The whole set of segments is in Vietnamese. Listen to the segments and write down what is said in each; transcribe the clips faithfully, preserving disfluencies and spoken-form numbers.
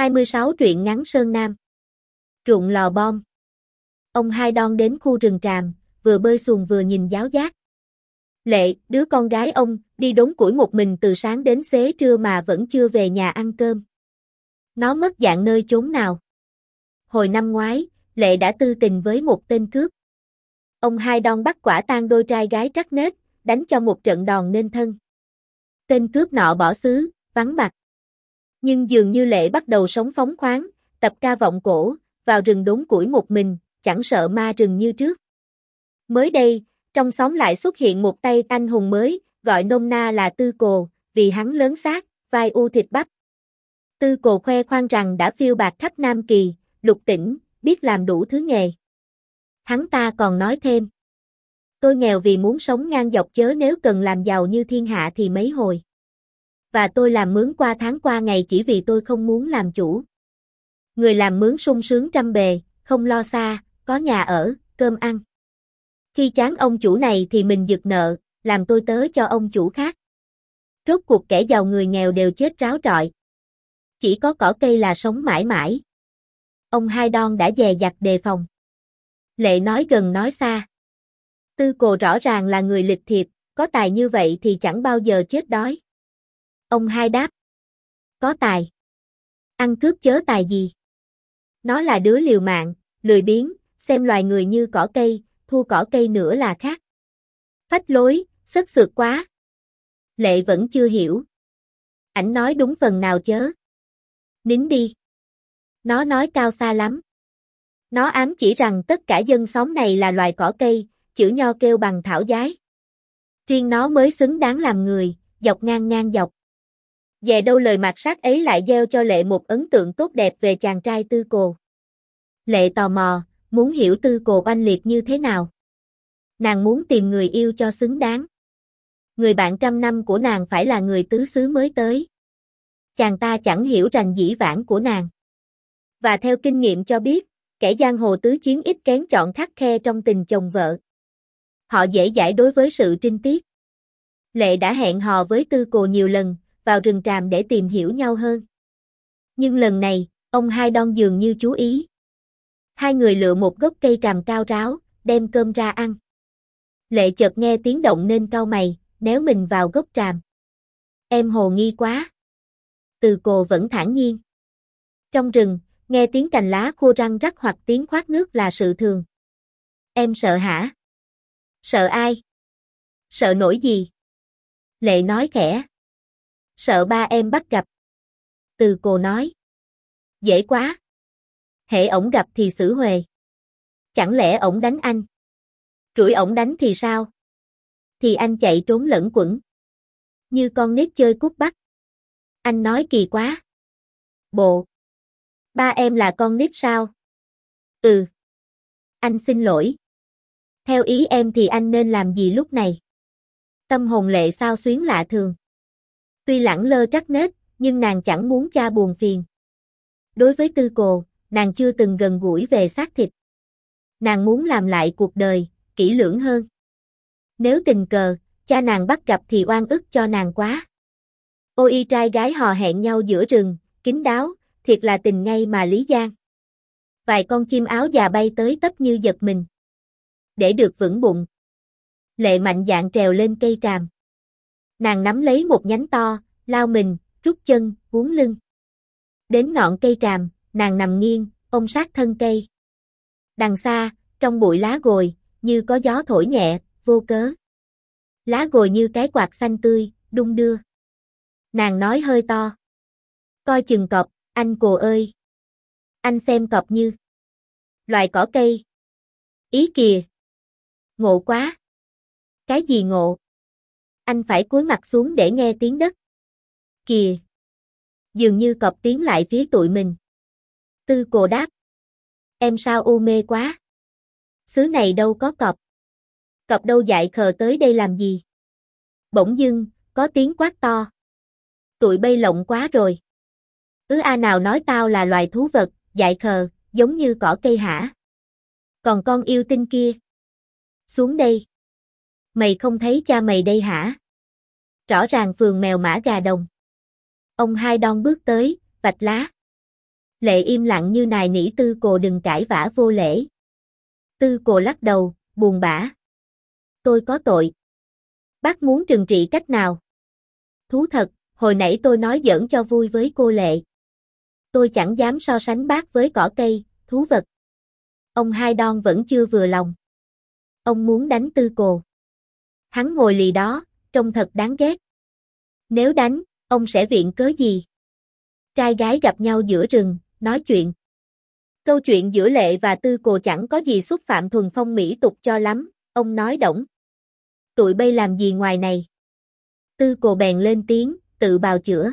hai mươi sáu truyện ngắn Sơn Nam. Trụng lò bom. Ông Hai Đon đến khu rừng tràm, vừa bơi xuồng vừa nhìn giáo giác. Lệ, đứa con gái ông, đi đốn củi một mình từ sáng đến xế trưa mà vẫn chưa về nhà ăn cơm. Nó mất dạng nơi chốn nào? Hồi năm ngoái, Lệ đã tư tình với một tên cướp. Ông Hai Đon bắt quả tang đôi trai gái trắc nết, đánh cho một trận đòn nên thân. Tên cướp nọ bỏ xứ, vắng bặt. Nhưng dường như Lệ bắt đầu sống phóng khoáng, tập ca vọng cổ, vào rừng đốn củi một mình, chẳng sợ ma rừng như trước. Mới đây, trong xóm lại xuất hiện một tay anh hùng mới, gọi nôm na là Tư Cồ, vì hắn lớn xác, vai u thịt bắp. Tư Cồ khoe khoang rằng đã phiêu bạt khắp Nam Kỳ, lục tỉnh, biết làm đủ thứ nghề. Hắn ta còn nói thêm: tôi nghèo vì muốn sống ngang dọc chớ nếu cần làm giàu như thiên hạ thì mấy hồi. Và tôi làm mướn qua tháng qua ngày chỉ vì tôi không muốn làm chủ. Người làm mướn sung sướng trăm bề, không lo xa, có nhà ở, cơm ăn. Khi chán ông chủ này thì mình giật nợ, làm tôi tớ cho ông chủ khác. Rốt cuộc kẻ giàu người nghèo đều chết ráo rọi. Chỉ có cỏ cây là sống mãi mãi. Ông Hai Đon đã dè dặt đề phòng. Lệ nói gần nói xa. Tư Cồ rõ ràng là người lịch thiệp, có tài như vậy thì chẳng bao giờ chết đói. Ông Hai đáp: có tài. Ăn cướp chớ tài gì. Nó là đứa liều mạng, lười biếng, xem loài người như cỏ cây, thua cỏ cây nữa là khác. Phách lối, sất sượt quá. Lệ vẫn chưa hiểu. Ảnh nói đúng phần nào chớ. Nín đi. Nó nói cao xa lắm. Nó ám chỉ rằng tất cả dân xóm này là loài cỏ cây, chữ nho kêu bằng thảo giái. Riêng nó mới xứng đáng làm người, dọc ngang ngang dọc. Về đâu lời mạt sát ấy lại gieo cho Lệ một ấn tượng tốt đẹp về chàng trai Tư Cồ. Lệ tò mò, muốn hiểu Tư Cồ oanh liệt như thế nào. Nàng muốn tìm người yêu cho xứng đáng. Người bạn trăm năm của nàng phải là người tứ xứ mới tới. Chàng ta chẳng hiểu rành dĩ vãng của nàng. Và theo kinh nghiệm cho biết, kẻ giang hồ tứ chiến ít kén chọn khắt khe trong tình chồng vợ. Họ dễ dãi đối với sự trinh tiết. Lệ đã hẹn hò với Tư Cồ nhiều lần, vào rừng tràm để tìm hiểu nhau hơn. Nhưng lần này, ông Hai Đon dường như chú ý. Hai người lựa một gốc cây tràm cao ráo, đem cơm ra ăn. Lệ chợt nghe tiếng động nên cau mày, néo mình vào gốc tràm. Em hồ nghi quá. Tư Cồ vẫn thản nhiên. Trong rừng, nghe tiếng cành lá khô răng rắc hoặc tiếng khoát nước là sự thường. Em sợ hả? Sợ ai? Sợ nổi gì? Lệ nói khẽ. Sợ ba em bắt gặp. Tư Cồ nói. Dễ quá. Hễ ổng gặp thì xử huề. Chẳng lẽ ổng đánh anh? Rủi ổng đánh thì sao? Thì anh chạy trốn lẫn quẩn. Như con nít chơi cút bắt. Anh nói kỳ quá. Bộ. Ba em là con nít sao? Ừ. Anh xin lỗi. Theo ý em thì anh nên làm gì lúc này? Tâm hồn Lệ xao xuyến lạ thường. Tuy lẳng lơ trắc nết, nhưng nàng chẳng muốn cha buồn phiền. Đối với Tư Cồ, nàng chưa từng gần gũi về xác thịt. Nàng muốn làm lại cuộc đời, kỹ lưỡng hơn. Nếu tình cờ, cha nàng bắt gặp thì oan ức cho nàng quá. Ôi y trai gái hò hẹn nhau giữa rừng, kín đáo, thiệt là tình ngay mà lý giang. Vài con chim áo già bay tới tấp như giật mình. Để được vững bụng, Lệ mạnh dạn trèo lên cây tràm. Nàng nắm lấy một nhánh to, lao mình, rút chân, uốn lưng. Đến ngọn cây tràm, nàng nằm nghiêng, ôm sát thân cây. Đằng xa, trong bụi lá gồi, như có gió thổi nhẹ, vô cớ. Lá gồi như cái quạt xanh tươi, đung đưa. Nàng nói hơi to. Coi chừng cọp, anh Cồ ơi. Anh xem cọp như loài cỏ cây. Ý kìa. Ngộ quá. Cái gì ngộ? Anh phải cúi mặt xuống để nghe tiếng đất. Kìa. Dường như cọp tiến lại phía tụi mình. Tư Cồ đáp. Em sao u mê quá? Xứ này đâu có cọp. Cọp đâu dại khờ tới đây làm gì? Bỗng dưng, có tiếng quát to. Tụi bay lộng quá rồi. Ứ a nào nói tao là loài thú vật, dại khờ, giống như cỏ cây hả? Còn con yêu tinh kia? Xuống đây. Mày không thấy cha mày đây hả? Rõ ràng phường mèo mã gà đồng. Ông Hai Đon bước tới, vạch lá. Lệ im lặng như nài nỉ Tư Cồ đừng cãi vã vô lễ. Tư Cồ lắc đầu, buồn bã. Tôi có tội. Bác muốn trừng trị cách nào? Thú thật, hồi nãy tôi nói giỡn cho vui với cô Lệ. Tôi chẳng dám so sánh bác với cỏ cây, thú vật. Ông Hai Đon vẫn chưa vừa lòng. Ông muốn đánh Tư Cồ. Hắn ngồi lì đó, trông thật đáng ghét. Nếu đánh, ông sẽ viện cớ gì? Trai gái gặp nhau giữa rừng, nói chuyện. Câu chuyện giữa Lệ và Tư Cồ chẳng có gì xúc phạm thuần phong mỹ tục cho lắm, ông nói đổng. Tụi bay làm gì ngoài này? Tư Cồ bèn lên tiếng, tự bào chữa.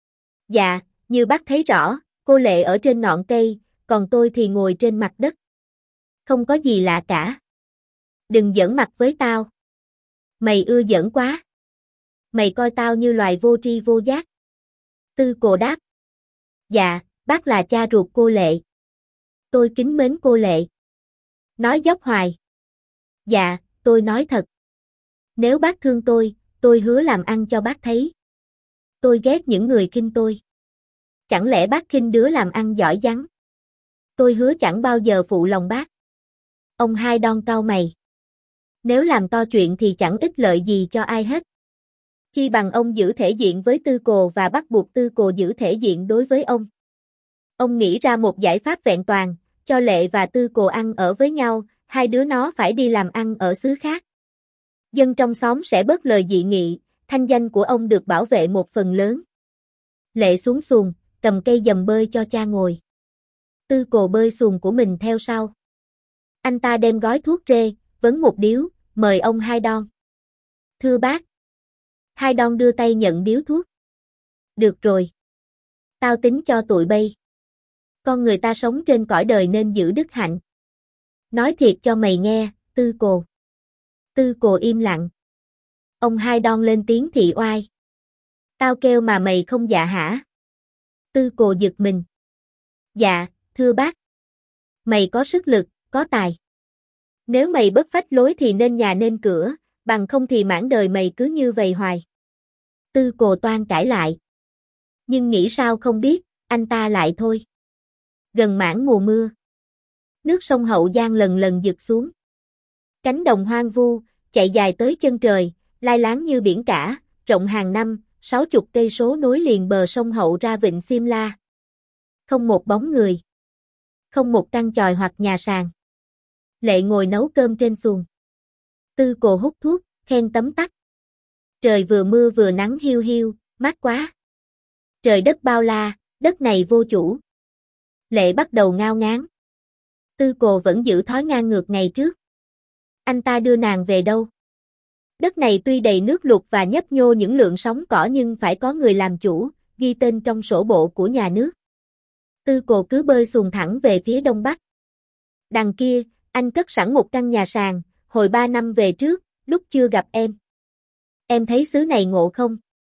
Dạ, như bác thấy rõ, cô Lệ ở trên ngọn cây, còn tôi thì ngồi trên mặt đất. Không có gì lạ cả. Đừng giỡn mặt với tao. Mày ưa giỡn quá. Mày coi tao như loài vô tri vô giác. Tư Cồ đáp. Dạ, bác là cha ruột cô Lệ. Tôi kính mến cô Lệ. Nói dốc hoài. Dạ, tôi nói thật. Nếu bác thương tôi, tôi hứa làm ăn cho bác thấy. Tôi ghét những người khinh tôi. Chẳng lẽ bác khinh đứa làm ăn giỏi giắng? Tôi hứa chẳng bao giờ phụ lòng bác. Ông Hai Đon cau mày. Nếu làm to chuyện thì chẳng ích lợi gì cho ai hết. Chi bằng ông giữ thể diện với Tư Cồ và bắt buộc Tư Cồ giữ thể diện đối với ông. Ông nghĩ ra một giải pháp vẹn toàn, cho Lệ và Tư Cồ ăn ở với nhau, hai đứa nó phải đi làm ăn ở xứ khác. Dân trong xóm sẽ bớt lời dị nghị, thanh danh của ông được bảo vệ một phần lớn. Lệ xuống xuồng, cầm cây dầm bơi cho cha ngồi. Tư Cồ bơi xuồng của mình theo sau. Anh ta đem gói thuốc rê, vấn một điếu, mời ông Hai Đon. Thưa bác. Hai Đon đưa tay nhận điếu thuốc. Được rồi. Tao tính cho tụi bay. Con người ta sống trên cõi đời nên giữ đức hạnh. Nói thiệt cho mày nghe, Tư Cồ. Tư Cồ im lặng. Ông Hai Đon lên tiếng thị oai. Tao kêu mà mày không dạ hả? Tư Cồ giật mình. Dạ, thưa bác. Mày có sức lực, có tài. Nếu mày bất phách lối thì nên nhà nên cửa, bằng không thì mãn đời mày cứ như vậy hoài. Tư Cồ toan cãi lại. Nhưng nghĩ sao không biết, anh ta lại thôi. Gần mãn mùa mưa. Nước sông Hậu Giang lần lần giật xuống. Cánh đồng hoang vu, chạy dài tới chân trời, lai láng như biển cả, rộng hàng năm, sáu chục cây số nối liền bờ sông Hậu ra vịnh Simla. Không một bóng người. Không một căn chòi hoặc nhà sàn. Lệ ngồi nấu cơm trên xuồng. Tư Cồ hút thuốc, khen tấm tắc. Trời vừa mưa vừa nắng hiu hiu, mát quá. Trời đất bao la, đất này vô chủ. Lệ bắt đầu ngao ngán. Tư Cồ vẫn giữ thói ngang ngược ngày trước. Anh ta đưa nàng về đâu? Đất này tuy đầy nước lụt và nhấp nhô những lượng sóng cỏ nhưng phải có người làm chủ, ghi tên trong sổ bộ của nhà nước. Tư Cồ cứ bơi xuồng thẳng về phía đông bắc. Đằng kia, anh cất sẵn một căn nhà sàn, hồi ba năm về trước, lúc chưa gặp em. Em thấy xứ này ngộ không?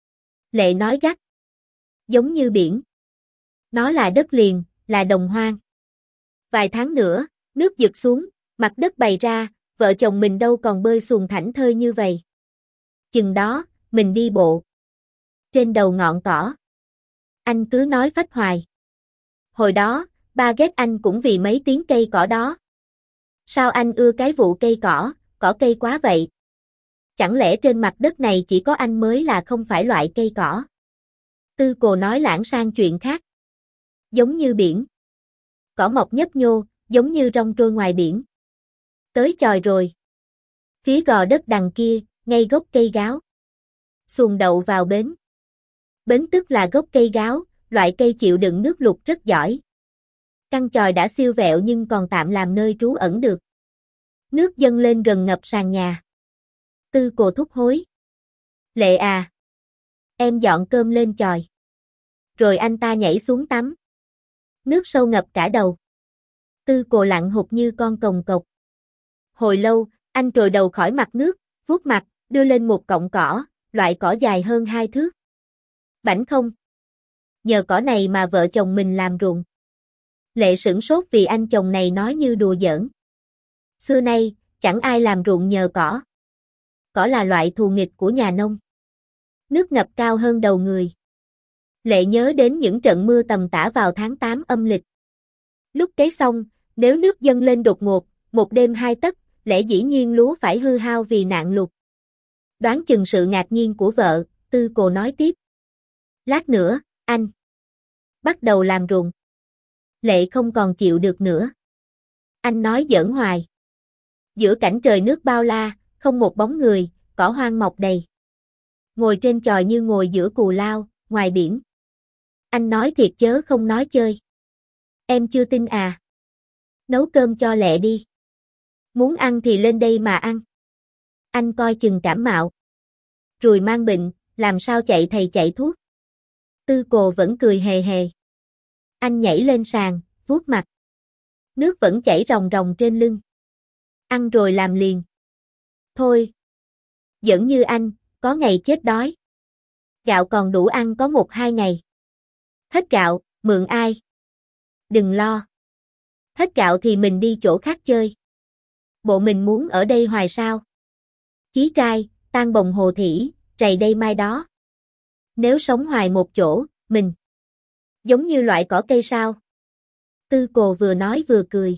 Lệ nói gắt. Giống như biển. Nó là đất liền, là đồng hoang. Vài tháng nữa, nước giật xuống, mặt đất bày ra, vợ chồng mình đâu còn bơi xuồng thảnh thơi như vậy. Chừng đó, mình đi bộ. Trên đầu ngọn cỏ. Anh cứ nói phách hoài. Hồi đó, ba ghét anh cũng vì mấy tiếng cây cỏ đó. Sao anh ưa cái vụ cây cỏ, cỏ cây quá vậy? Chẳng lẽ trên mặt đất này chỉ có anh mới là không phải loại cây cỏ? Tư Cồ nói lãng sang chuyện khác. Giống như biển. Cỏ mọc nhấp nhô, giống như rong trôi ngoài biển. Tới chòi rồi. Phía gò đất đằng kia, ngay gốc cây gáo. Xuồng đậu vào bến. Bến tức là gốc cây gáo, loại cây chịu đựng nước lụt rất giỏi. Căn chòi đã siêu vẹo nhưng còn tạm làm nơi trú ẩn được. Nước dâng lên gần ngập sàn nhà. Tư Cồ thúc hối. Lệ à. Em dọn cơm lên chòi. Rồi anh ta nhảy xuống tắm. Nước sâu ngập cả đầu. Tư Cồ lặn hụt như con cồng cộc. Hồi lâu, anh trồi đầu khỏi mặt nước, vuốt mặt, đưa lên một cọng cỏ, loại cỏ dài hơn hai thước. Bảnh không? Nhờ cỏ này mà vợ chồng mình làm ruộng. Lệ sửng sốt vì anh chồng này nói như đùa giỡn. Xưa nay, chẳng ai làm ruộng nhờ cỏ. Cỏ là loại thù nghịch của nhà nông. Nước ngập cao hơn đầu người. Lệ nhớ đến những trận mưa tầm tã vào tháng tám âm lịch. Lúc cấy xong, nếu nước dâng lên đột ngột, một đêm hai tấc, lẽ dĩ nhiên lúa phải hư hao vì nạn lụt. Đoán chừng sự ngạc nhiên của vợ, Tư Cồ nói tiếp. Lát nữa, anh bắt đầu làm ruộng. Lệ không còn chịu được nữa. Anh nói giỡn hoài. Giữa cảnh trời nước bao la, không một bóng người, cỏ hoang mọc đầy. Ngồi trên chòi như ngồi giữa cù lao, ngoài biển. Anh nói thiệt chớ không nói chơi. Em chưa tin à? Nấu cơm cho Lệ đi. Muốn ăn thì lên đây mà ăn. Anh coi chừng cảm mạo. Rồi mang bệnh, làm sao chạy thầy chạy thuốc. Tư Cồ vẫn cười hề hề. Anh nhảy lên sàn, vuốt mặt. Nước vẫn chảy ròng ròng trên lưng. Ăn rồi làm liền. Thôi. Giỡn như anh, có ngày chết đói. Gạo còn đủ ăn có một hai ngày. Hết gạo, mượn ai? Đừng lo. Hết gạo thì mình đi chỗ khác chơi. Bộ mình muốn ở đây hoài sao? Chí trai, tan bồng hồ thỉ, rày đây mai đó. Nếu sống hoài một chỗ, mình giống như loại cỏ cây sao? Tư Cồ vừa nói vừa cười.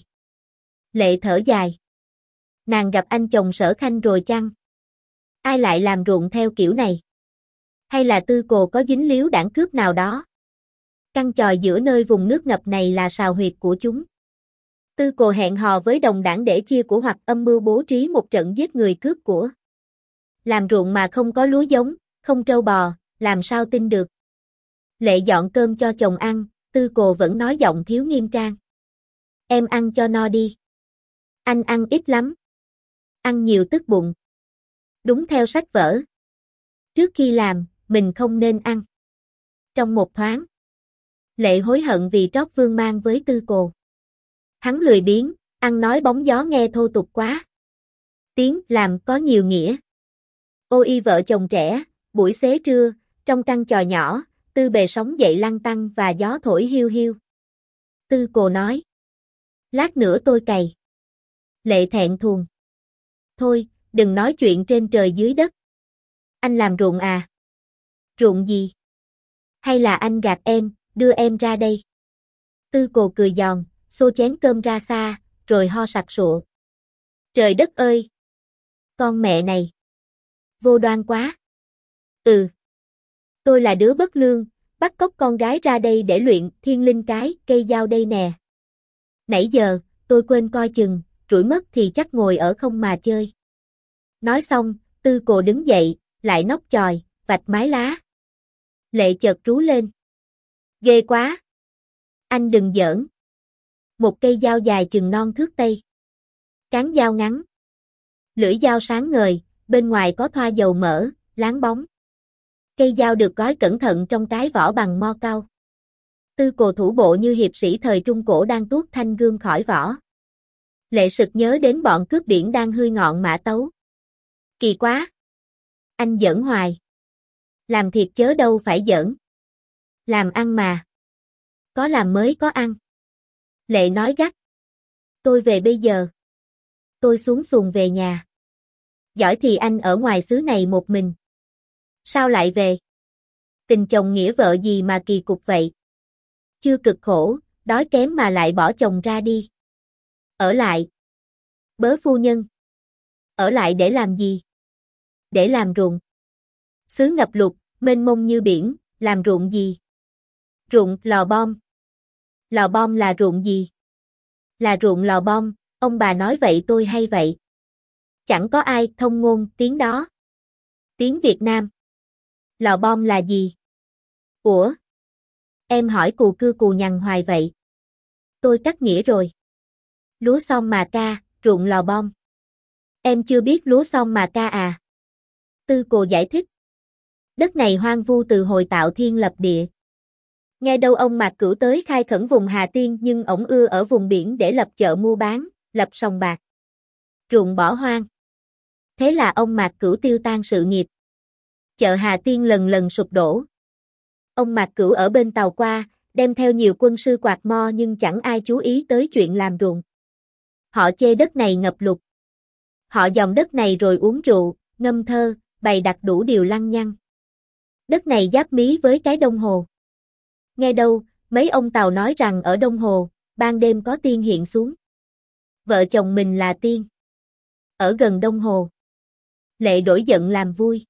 Lệ thở dài. Nàng gặp anh chồng Sở Khanh rồi chăng? Ai lại làm ruộng theo kiểu này? Hay là Tư Cồ có dính líu đảng cướp nào đó? Căn chòi giữa nơi vùng nước ngập này là sào huyệt của chúng. Tư Cồ hẹn hò với đồng đảng để chia của hoặc âm mưu bố trí một trận giết người cướp của. Làm ruộng mà không có lúa giống, không trâu bò, làm sao tin được? Lệ dọn cơm cho chồng ăn, Tư Cồ vẫn nói giọng thiếu nghiêm trang. Em ăn cho no đi. Anh ăn ít lắm. Ăn nhiều tức bụng. Đúng theo sách vở. Trước khi làm, mình không nên ăn. Trong một thoáng, Lệ hối hận vì trót vương mang với Tư Cồ. Hắn lười biếng, ăn nói bóng gió nghe thô tục quá. Tiếng làm có nhiều nghĩa. Ô y vợ chồng trẻ, buổi xế trưa, trong căn chòi nhỏ, Tư bề sóng dậy lăn tăn và gió thổi hiu hiu. Tư Cồ nói. Lát nữa tôi cày. Lệ thẹn thùng. Thôi, đừng nói chuyện trên trời dưới đất. Anh làm ruộng à? Ruộng gì? Hay là anh gạt em, đưa em ra đây? Tư Cồ cười giòn, xô chén cơm ra xa, rồi ho sặc sụa. Trời đất ơi! Con mẹ này! Vô đoan quá! Ừ! Tôi là đứa bất lương, bắt cóc con gái ra đây để luyện thiên linh cái, cây dao đây nè. Nãy giờ, tôi quên coi chừng, rủi mất thì chắc ngồi ở không mà chơi. Nói xong, Tư Cồ đứng dậy, lại nóc chòi, vạch mái lá. Lệ chợt rú lên. Ghê quá! Anh đừng giỡn. Một cây dao dài chừng non thước tây. Cán dao ngắn. Lưỡi dao sáng ngời, bên ngoài có thoa dầu mỡ, láng bóng. Cây dao được gói cẩn thận trong cái vỏ bằng mo cao. Tư Cồ thủ bộ như hiệp sĩ thời Trung Cổ đang tuốt thanh gươm khỏi vỏ. Lệ sực nhớ đến bọn cướp biển đang hươi ngọn mã tấu. Kỳ quá! Anh giỡn hoài. Làm thiệt chớ đâu phải giỡn. Làm ăn mà. Có làm mới có ăn. Lệ nói gắt. Tôi về bây giờ. Tôi xuống xuồng về nhà. Giỏi thì anh ở ngoài xứ này một mình. Sao lại về? Tình chồng nghĩa vợ gì mà kỳ cục vậy? Chưa cực khổ, đói kém mà lại bỏ chồng ra đi. Ở lại. Bớ phu nhân. Ở lại để làm gì? Để làm ruộng. Xứ ngập lụt, mênh mông như biển, làm ruộng gì? Ruộng lò bom. Lò bom là ruộng gì? Là ruộng lò bom, ông bà nói vậy tôi hay vậy. Chẳng có ai thông ngôn tiếng đó. Tiếng Việt Nam. Lò bom là gì? Ủa? Em hỏi cù cưa cù nhằn hoài vậy. Tôi cắt nghĩa rồi. Lúa xong mà ca, ruộng lò bom. Em chưa biết lúa xong mà ca à? Tư Cồ giải thích. Đất này hoang vu từ hồi tạo thiên lập địa. Nghe đâu ông Mạc Cửu tới khai khẩn vùng Hà Tiên nhưng ổng ưa ở vùng biển để lập chợ mua bán, lập sòng bạc. Ruộng bỏ hoang. Thế là ông Mạc Cửu tiêu tan sự nghiệp. Chợ Hà Tiên lần lần sụp đổ. Ông Mạc Cửu ở bên tàu qua, đem theo nhiều quân sư quạt mo nhưng chẳng ai chú ý tới chuyện làm ruộng. Họ chê đất này ngập lụt. Họ dòm đất này rồi uống rượu, ngâm thơ, bày đặt đủ điều lăng nhăng. Đất này giáp mí với cái Đông Hồ. Nghe đâu, mấy ông Tàu nói rằng ở Đông Hồ, ban đêm có tiên hiện xuống. Vợ chồng mình là tiên. Ở gần Đông Hồ. Lệ đổi giận làm vui.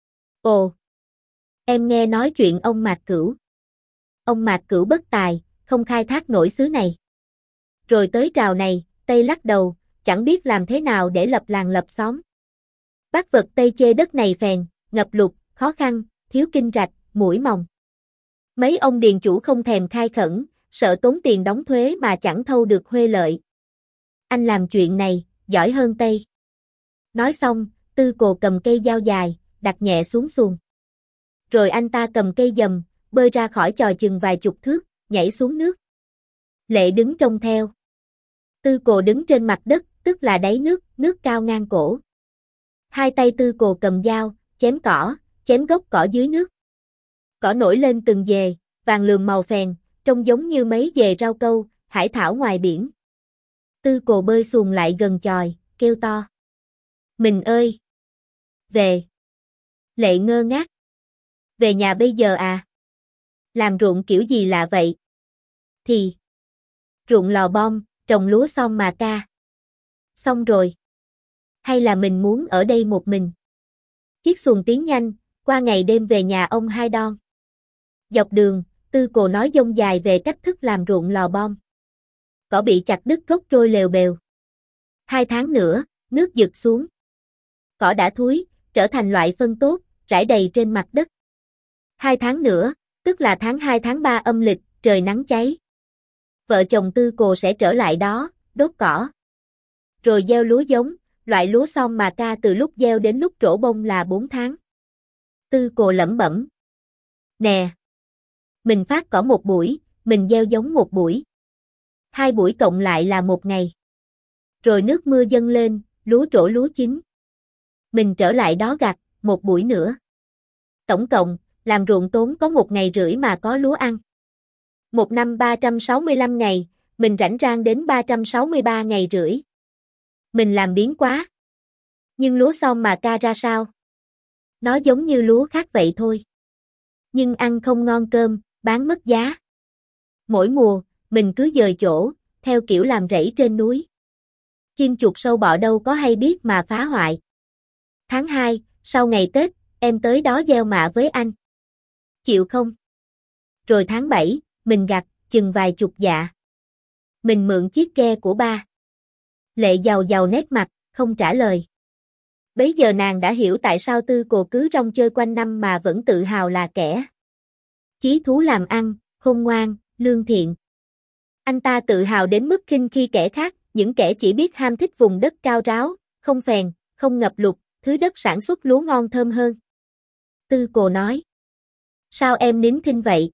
Ồ! Em nghe nói chuyện ông Mạc Cửu. Ông Mạc Cửu bất tài, không khai thác nổi xứ này. Rồi tới trào này, Tây lắc đầu, chẳng biết làm thế nào để lập làng lập xóm. Bác vật Tây chê đất này phèn, ngập lụt, khó khăn, thiếu kinh rạch, mũi mòng. Mấy ông điền chủ không thèm khai khẩn, sợ tốn tiền đóng thuế mà chẳng thâu được huê lợi. Anh làm chuyện này, giỏi hơn Tây. Nói xong, Tư Cồ cầm cây dao dài, đặt nhẹ xuống xuồng. Rồi anh ta cầm cây dầm, bơi ra khỏi chòi chừng vài chục thước, nhảy xuống nước. Lệ đứng trông theo. Tư Cồ đứng trên mặt đất, tức là đáy nước, nước cao ngang cổ. Hai tay Tư Cồ cầm dao, chém cỏ, chém gốc cỏ dưới nước. Cỏ nổi lên từng dề, vàng lườm màu phèn, trông giống như mấy dề rau câu, hải thảo ngoài biển. Tư Cồ bơi xuồng lại gần chòi, kêu to. Mình ơi! Về! Lệ ngơ ngác. Về nhà bây giờ à? Làm ruộng kiểu gì lạ vậy? Thì! Ruộng lò bom, trồng lúa xong mà ca. Xong rồi. Hay là mình muốn ở đây một mình? Chiếc xuồng tiến nhanh, qua ngày đêm về nhà ông Hai Đon. Dọc đường, Tư Cồ nói dông dài về cách thức làm ruộng lò bom. Cỏ bị chặt đứt gốc trôi lèo bèo. Hai tháng nữa, nước dực xuống. Cỏ đã thúi, trở thành loại phân tốt, rải đầy trên mặt đất. Hai tháng nữa, tức là tháng hai tháng ba âm lịch, trời nắng cháy. Vợ chồng Tư Cồ sẽ trở lại đó, đốt cỏ. Rồi gieo lúa giống, loại lúa xong mà ca từ lúc gieo đến lúc trổ bông là bốn tháng. Tư Cồ lẩm bẩm. Nè! Mình phát cỏ một buổi, mình gieo giống một buổi. Hai buổi cộng lại là một ngày. Rồi nước mưa dâng lên, lúa trổ lúa chín. Mình trở lại đó gặt, một buổi nữa. Tổng cộng, làm ruộng tốn có một ngày rưỡi mà có lúa ăn. Một năm ba trăm sáu mươi lăm ngày, mình rảnh rang đến ba trăm sáu mươi ba ngày rưỡi. Mình làm biếng quá. Nhưng lúa xong mà ca ra sao? Nó giống như lúa khác vậy thôi. Nhưng ăn không ngon cơm, bán mất giá. Mỗi mùa, mình cứ dời chỗ, theo kiểu làm rẫy trên núi. Chim chuột sâu bọ đâu có hay biết mà phá hoại. Tháng hai, sau ngày Tết, em tới đó gieo mạ với anh. Chịu không? Rồi tháng bảy, mình gặt, chừng vài chục dạ. Mình mượn chiếc ghe của ba. Lệ giàu giàu nét mặt, không trả lời. Bấy giờ nàng đã hiểu tại sao Tư Cồ cứ rong chơi quanh năm mà vẫn tự hào là kẻ chí thú làm ăn, khôn ngoan, lương thiện. Anh ta tự hào đến mức khinh khi kẻ khác, những kẻ chỉ biết ham thích vùng đất cao ráo, không phèn, không ngập lụt, thứ đất sản xuất lúa ngon thơm hơn. Tư Cồ nói. Sao em nín thinh vậy?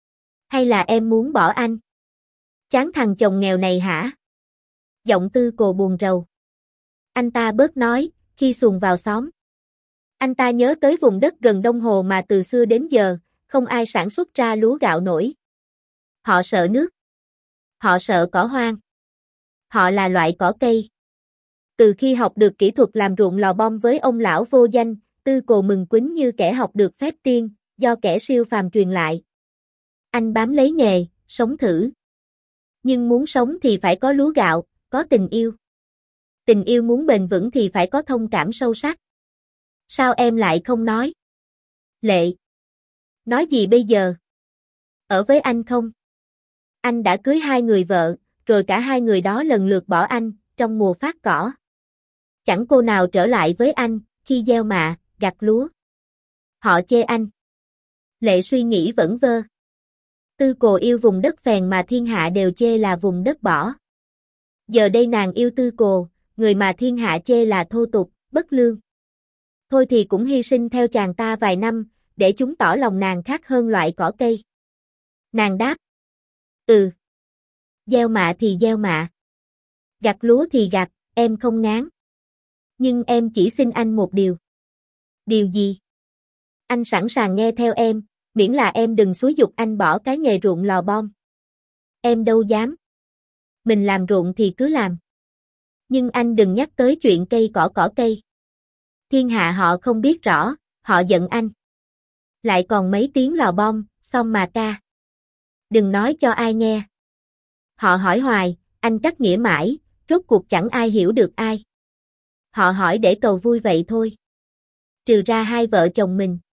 Hay là em muốn bỏ anh? Chán thằng chồng nghèo này hả? Giọng Tư Cồ buồn rầu. Anh ta bớt nói, khi xuồng vào xóm. Anh ta nhớ tới vùng đất gần Đông Hồ mà từ xưa đến giờ, không ai sản xuất ra lúa gạo nổi. Họ sợ nước. Họ sợ cỏ hoang. Họ là loại cỏ cây. Từ khi học được kỹ thuật làm ruộng lò bom với ông lão vô danh, Tư Cồ mừng quýnh như kẻ học được phép tiên, do kẻ siêu phàm truyền lại. Anh bám lấy nghề, sống thử. Nhưng muốn sống thì phải có lúa gạo, có tình yêu. Tình yêu muốn bền vững thì phải có thông cảm sâu sắc. Sao em lại không nói? Lệ. Nói gì bây giờ? Ở với anh không? Anh đã cưới hai người vợ, rồi cả hai người đó lần lượt bỏ anh, trong mùa phát cỏ. Chẳng cô nào trở lại với anh, khi gieo mạ, gặt lúa. Họ chê anh. Lệ suy nghĩ vẩn vơ. Tư Cồ yêu vùng đất phèn mà thiên hạ đều chê là vùng đất bỏ. Giờ đây nàng yêu Tư Cồ, người mà thiên hạ chê là thô tục, bất lương. Thôi thì cũng hy sinh theo chàng ta vài năm, để chứng tỏ lòng nàng khác hơn loại cỏ cây. Nàng đáp. Ừ. Gieo mạ thì gieo mạ. Gặt lúa thì gặt, em không ngán. Nhưng em chỉ xin anh một điều. Điều gì? Anh sẵn sàng nghe theo em, miễn là em đừng xúi giục anh bỏ cái nghề ruộng lò bom. Em đâu dám. Mình làm ruộng thì cứ làm. Nhưng anh đừng nhắc tới chuyện cây cỏ cỏ cây. Thiên hạ họ không biết rõ, họ giận anh. Lại còn mấy tiếng lò bom, xong mà ca. Đừng nói cho ai nghe. Họ hỏi hoài, anh cắt nghĩa mãi, rốt cuộc chẳng ai hiểu được ai. Họ hỏi để cầu vui vậy thôi. Trừ ra hai vợ chồng mình.